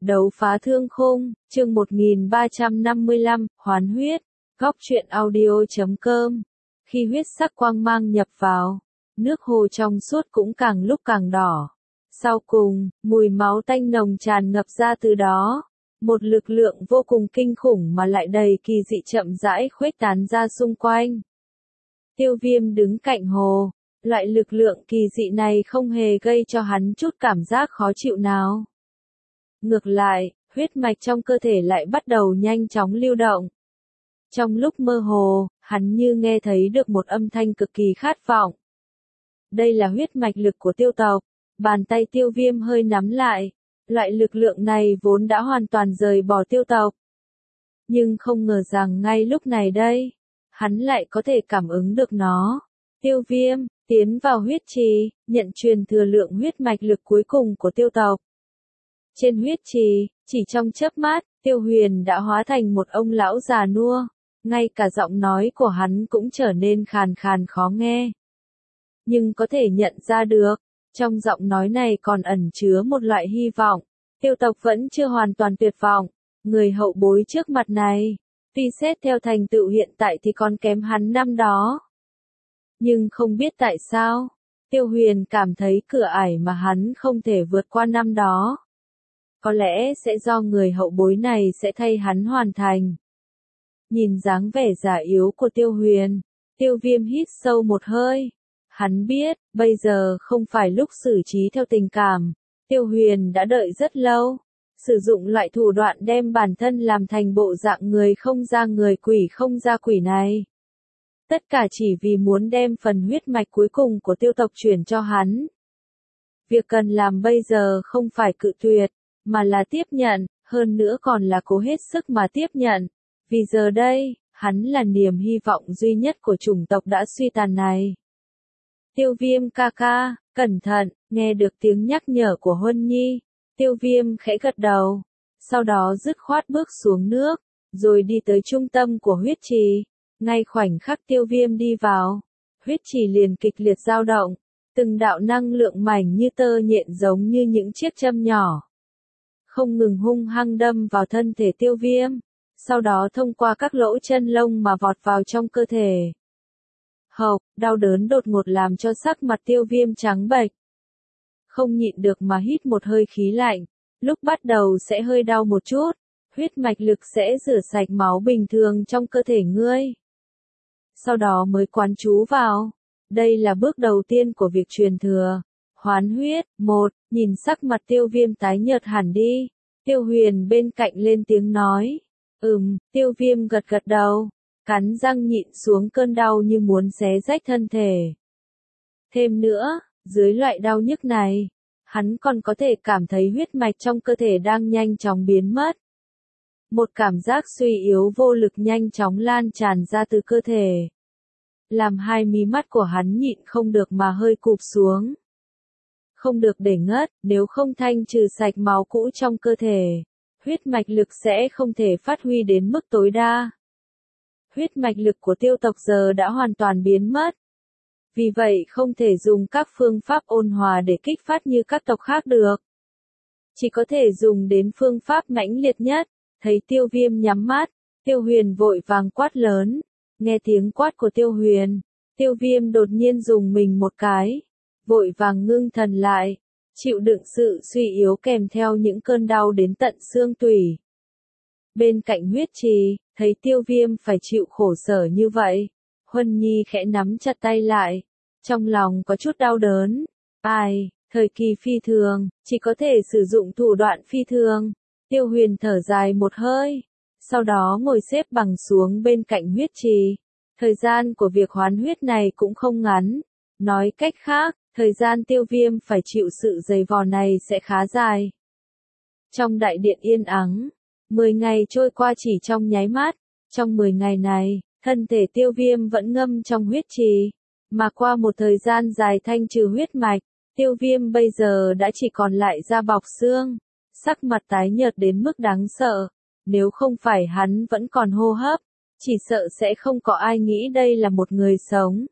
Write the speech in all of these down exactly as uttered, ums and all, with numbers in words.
Đấu phá thương khung, chương một nghìn ba trăm năm mươi lăm, hoán huyết, góc truyện audio chấm com. Khi huyết sắc quang mang nhập vào, nước hồ trong suốt cũng càng lúc càng đỏ. Sau cùng, mùi máu tanh nồng tràn ngập ra từ đó. Một lực lượng vô cùng kinh khủng mà lại đầy kỳ dị chậm rãi khuếch tán ra xung quanh. Tiêu Viêm đứng cạnh hồ, loại lực lượng kỳ dị này không hề gây cho hắn chút cảm giác khó chịu nào. Ngược lại, huyết mạch trong cơ thể lại bắt đầu nhanh chóng lưu động. Trong lúc mơ hồ, hắn như nghe thấy được một âm thanh cực kỳ khát vọng. Đây là huyết mạch lực của tiêu tộc. Bàn tay Tiêu Viêm hơi nắm lại. Loại lực lượng này vốn đã hoàn toàn rời bỏ tiêu tộc. Nhưng không ngờ rằng ngay lúc này đây, hắn lại có thể cảm ứng được nó. Tiêu Viêm, tiến vào huyết trì, nhận truyền thừa lượng huyết mạch lực cuối cùng của tiêu tộc. Trên huyết trì, chỉ trong chớp mắt, Tiêu Huyền đã hóa thành một ông lão già nua. Ngay cả giọng nói của hắn cũng trở nên khàn khàn khó nghe. Nhưng có thể nhận ra được, trong giọng nói này còn ẩn chứa một loại hy vọng. Tiêu tộc vẫn chưa hoàn toàn tuyệt vọng. Người hậu bối trước mặt này, tuy xét theo thành tựu hiện tại thì còn kém hắn năm đó. Nhưng không biết tại sao, Tiêu Huyền cảm thấy cửa ải mà hắn không thể vượt qua năm đó. Có lẽ sẽ do người hậu bối này sẽ thay hắn hoàn thành. Nhìn dáng vẻ già yếu của Tiêu Huyền, Tiêu Viêm hít sâu một hơi. Hắn biết, bây giờ không phải lúc xử trí theo tình cảm. Tiêu Huyền đã đợi rất lâu. Sử dụng loại thủ đoạn đem bản thân làm thành bộ dạng người không ra người quỷ không ra quỷ này. Tất cả chỉ vì muốn đem phần huyết mạch cuối cùng của tiêu tộc chuyển cho hắn. Việc cần làm bây giờ không phải cự tuyệt, mà là tiếp nhận, hơn nữa còn là cố hết sức mà tiếp nhận. Vì giờ đây, hắn là niềm hy vọng duy nhất của chủng tộc đã suy tàn này. Tiêu Viêm ca ca, cẩn thận, nghe được tiếng nhắc nhở của Huân Nhi. Tiêu Viêm khẽ gật đầu, sau đó dứt khoát bước xuống nước, rồi đi tới trung tâm của huyết trì. Ngay khoảnh khắc Tiêu Viêm đi vào, huyết trì liền kịch liệt dao động, từng đạo năng lượng mảnh như tơ nhện giống như những chiếc châm nhỏ. Không ngừng hung hăng đâm vào thân thể Tiêu Viêm, sau đó thông qua các lỗ chân lông mà vọt vào trong cơ thể. Hộc, đau đớn đột ngột làm cho sắc mặt Tiêu Viêm trắng bệch. Không nhịn được mà hít một hơi khí lạnh, lúc bắt đầu sẽ hơi đau một chút, huyết mạch lực sẽ rửa sạch máu bình thường trong cơ thể ngươi. Sau đó mới quán chú vào. Đây là bước đầu tiên của việc truyền thừa. Hoán huyết, một, nhìn sắc mặt Tiêu Viêm tái nhợt hẳn đi. Tiêu Huyền bên cạnh lên tiếng nói. Ừm, Tiêu Viêm gật gật đầu, cắn răng nhịn xuống cơn đau như muốn xé rách thân thể. Thêm nữa, dưới loại đau nhức này, hắn còn có thể cảm thấy huyết mạch trong cơ thể đang nhanh chóng biến mất. Một cảm giác suy yếu vô lực nhanh chóng lan tràn ra từ cơ thể. Làm hai mí mắt của hắn nhịn không được mà hơi cụp xuống. Không được để ngất, nếu không thanh trừ sạch máu cũ trong cơ thể, huyết mạch lực sẽ không thể phát huy đến mức tối đa. Huyết mạch lực của tiêu tộc giờ đã hoàn toàn biến mất. Vì vậy không thể dùng các phương pháp ôn hòa để kích phát như các tộc khác được. Chỉ có thể dùng đến phương pháp mãnh liệt nhất. Thấy Tiêu Viêm nhắm mắt, Tiêu Huyền vội vàng quát lớn. Nghe tiếng quát của Tiêu Huyền, Tiêu Viêm đột nhiên dùng mình một cái. Vội vàng ngưng thần lại, chịu đựng sự suy yếu kèm theo những cơn đau đến tận xương tủy. Bên cạnh huyết trì, thấy Tiêu Viêm phải chịu khổ sở như vậy. Huân Nhi khẽ nắm chặt tay lại, trong lòng có chút đau đớn. Ai, thời kỳ phi thường, chỉ có thể sử dụng thủ đoạn phi thường. Tiêu Huyền thở dài một hơi, sau đó ngồi xếp bằng xuống bên cạnh huyết trì. Thời gian của việc hoán huyết này cũng không ngắn. Nói cách khác, thời gian Tiêu Viêm phải chịu sự dày vò này sẽ khá dài. Trong đại điện yên ắng, mười ngày trôi qua chỉ trong nháy mắt. Trong mười ngày này, thân thể Tiêu Viêm vẫn ngâm trong huyết trì. Mà qua một thời gian dài thanh trừ huyết mạch, Tiêu Viêm bây giờ đã chỉ còn lại da bọc xương. Sắc mặt tái nhợt đến mức đáng sợ. Nếu không phải hắn vẫn còn hô hấp, chỉ sợ sẽ không có ai nghĩ đây là một người sống.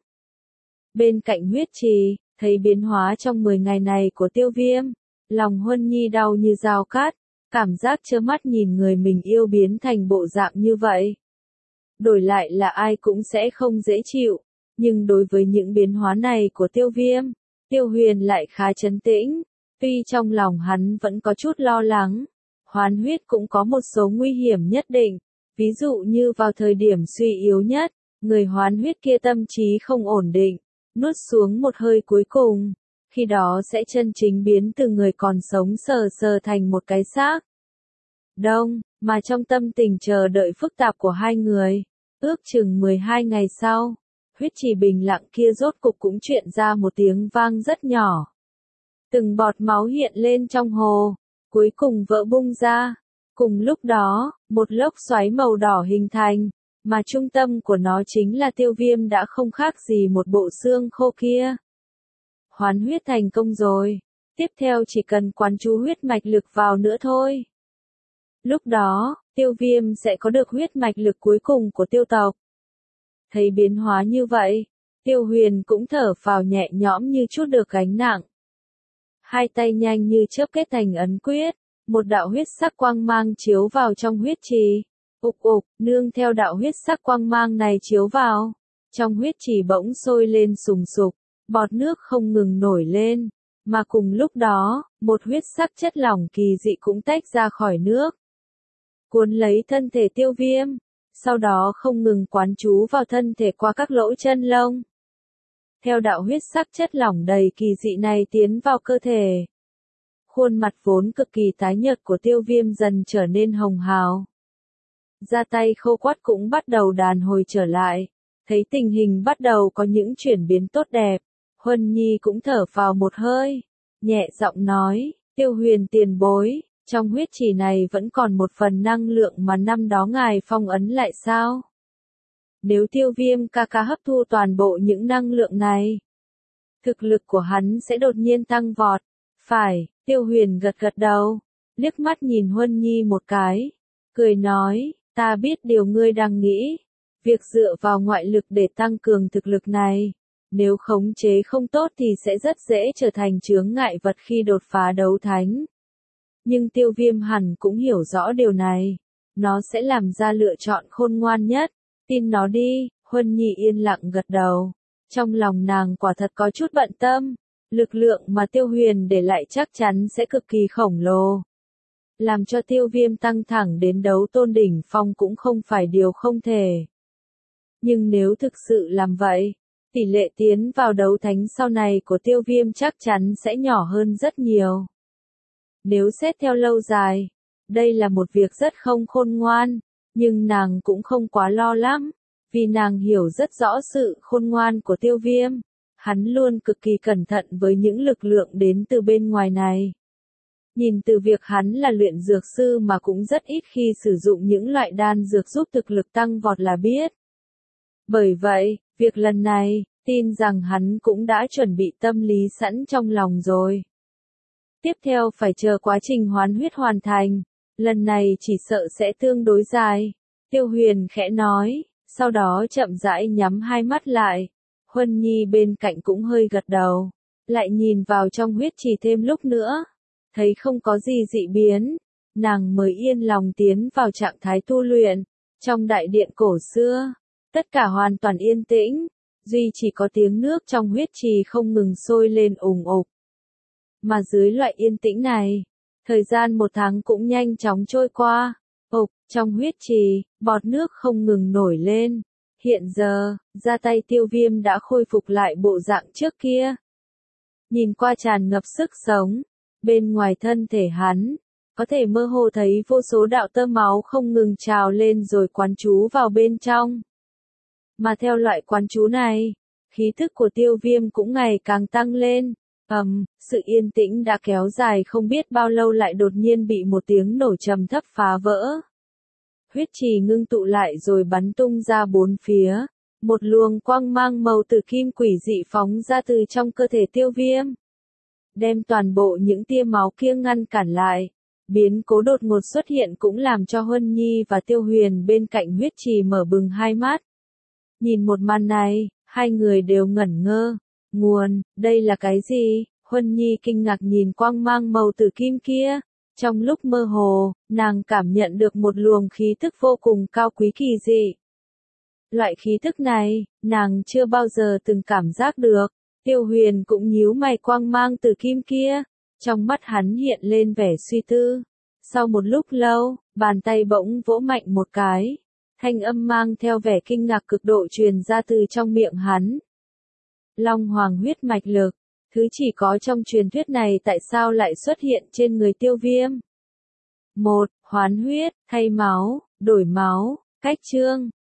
Bên cạnh huyết trì, thấy biến hóa trong mười ngày này của Tiêu Viêm, lòng Huân Nhi đau như dao cắt. Cảm giác trơ mắt nhìn người mình yêu biến thành bộ dạng như vậy. Đổi lại là ai cũng sẽ không dễ chịu, nhưng đối với những biến hóa này của Tiêu Viêm, Tiêu Huyền lại khá trấn tĩnh, tuy trong lòng hắn vẫn có chút lo lắng. Hoán huyết cũng có một số nguy hiểm nhất định, ví dụ như vào thời điểm suy yếu nhất, người hoán huyết kia tâm trí không ổn định, nuốt xuống một hơi cuối cùng, khi đó sẽ chân chính biến từ người còn sống sờ sờ thành một cái xác. Đông, mà trong tâm tình chờ đợi phức tạp của hai người, ước chừng mười hai ngày sau, huyết trì bình lặng kia rốt cục cũng chuyện ra một tiếng vang rất nhỏ. Từng bọt máu hiện lên trong hồ, cuối cùng vỡ bung ra. Cùng lúc đó, một lốc xoáy màu đỏ hình thành, mà trung tâm của nó chính là Tiêu Viêm đã không khác gì một bộ xương khô kia. Hoán huyết thành công rồi, tiếp theo chỉ cần quán chú huyết mạch lực vào nữa thôi. Lúc đó, Tiêu Viêm sẽ có được huyết mạch lực cuối cùng của tiêu tộc. Thấy biến hóa như vậy, Tiêu Huyền cũng thở phào nhẹ nhõm như chút được gánh nặng. Hai tay nhanh như chớp kết thành ấn quyết, một đạo huyết sắc quang mang chiếu vào trong huyết trì. Ục ục, nương theo đạo huyết sắc quang mang này chiếu vào, trong huyết trì bỗng sôi lên sùng sục, bọt nước không ngừng nổi lên, mà cùng lúc đó, một huyết sắc chất lỏng kỳ dị cũng tách ra khỏi nước, cuốn lấy thân thể Tiêu Viêm, sau đó không ngừng quán chú vào thân thể qua các lỗ chân lông. Theo đạo huyết sắc chất lỏng đầy kỳ dị này tiến vào cơ thể, khuôn mặt vốn cực kỳ tái nhợt của Tiêu Viêm dần trở nên hồng hào. Da tay khô quắt cũng bắt đầu đàn hồi trở lại, thấy tình hình bắt đầu có những chuyển biến tốt đẹp, Huân Nhi cũng thở phào một hơi, nhẹ giọng nói, Tiêu Huyền tiền bối, trong huyết trì này vẫn còn một phần năng lượng mà năm đó ngài phong ấn lại sao? Nếu Tiêu Viêm ca ca hấp thu toàn bộ những năng lượng này, thực lực của hắn sẽ đột nhiên tăng vọt. Phải, Tiêu Huyền gật gật đầu, liếc mắt nhìn Huân Nhi một cái, cười nói, ta biết điều ngươi đang nghĩ, việc dựa vào ngoại lực để tăng cường thực lực này, nếu khống chế không tốt thì sẽ rất dễ trở thành chướng ngại vật khi đột phá đấu thánh. Nhưng Tiêu Viêm hẳn cũng hiểu rõ điều này, nó sẽ làm ra lựa chọn khôn ngoan nhất, tin nó đi. Huân Nhi yên lặng gật đầu, trong lòng nàng quả thật có chút bận tâm, lực lượng mà Tiêu Huyền để lại chắc chắn sẽ cực kỳ khổng lồ. Làm cho Tiêu Viêm tăng thẳng đến đấu tôn đỉnh phong cũng không phải điều không thể. Nhưng nếu thực sự làm vậy, tỷ lệ tiến vào đấu thánh sau này của Tiêu Viêm chắc chắn sẽ nhỏ hơn rất nhiều. Nếu xét theo lâu dài, đây là một việc rất không khôn ngoan, nhưng nàng cũng không quá lo lắm, vì nàng hiểu rất rõ sự khôn ngoan của Tiêu Viêm. Hắn luôn cực kỳ cẩn thận với những lực lượng đến từ bên ngoài này. Nhìn từ việc hắn là luyện dược sư mà cũng rất ít khi sử dụng những loại đan dược giúp thực lực tăng vọt là biết. Bởi vậy, việc lần này, tin rằng hắn cũng đã chuẩn bị tâm lý sẵn trong lòng rồi. Tiếp theo phải chờ quá trình hoán huyết hoàn thành, lần này chỉ sợ sẽ tương đối dài. Tiêu Huyền khẽ nói, sau đó chậm rãi nhắm hai mắt lại. Huân Nhi bên cạnh cũng hơi gật đầu, lại nhìn vào trong huyết trì thêm lúc nữa, thấy không có gì dị biến, nàng mới yên lòng tiến vào trạng thái tu luyện. Trong đại điện cổ xưa, tất cả hoàn toàn yên tĩnh, duy chỉ có tiếng nước trong huyết trì không ngừng sôi lên ùng ục. Mà dưới loại yên tĩnh này, thời gian một tháng cũng nhanh chóng trôi qua. Ục, trong huyết trì, bọt nước không ngừng nổi lên. Hiện giờ, da tay Tiêu Viêm đã khôi phục lại bộ dạng trước kia. Nhìn qua tràn ngập sức sống, bên ngoài thân thể hắn, có thể mơ hồ thấy vô số đạo tơ máu không ngừng trào lên rồi quán chú vào bên trong. Mà theo loại quán chú này, khí thức của Tiêu Viêm cũng ngày càng tăng lên. Ầm, um, sự yên tĩnh đã kéo dài không biết bao lâu lại đột nhiên bị một tiếng nổ trầm thấp phá vỡ. Huyết trì ngưng tụ lại rồi bắn tung ra bốn phía, một luồng quang mang màu tử kim quỷ dị phóng ra từ trong cơ thể Tiêu Viêm, đem toàn bộ những tia máu kia ngăn cản lại. Biến cố đột ngột xuất hiện cũng làm cho Huân Nhi và Tiêu Huyền bên cạnh huyết trì mở bừng hai mắt. Nhìn một màn này, hai người đều ngẩn ngơ. Nguồn, đây là cái gì? Huân Nhi kinh ngạc nhìn quang mang màu tử kim kia, Trong lúc mơ hồ, nàng cảm nhận được một luồng khí tức vô cùng cao quý kỳ dị. Loại khí tức này, nàng chưa bao giờ từng cảm giác được. Tiêu Huyền cũng nhíu mày, quang mang từ kim kia, trong mắt hắn hiện lên vẻ suy tư. Sau một lúc lâu, bàn tay bỗng vỗ mạnh một cái, thanh âm mang theo vẻ kinh ngạc cực độ truyền ra từ trong miệng hắn. Long Hoàng huyết mạch lực, thứ chỉ có trong truyền thuyết này tại sao lại xuất hiện trên người Tiêu Viêm? Một, hoán huyết, thay máu, đổi máu, cách chương.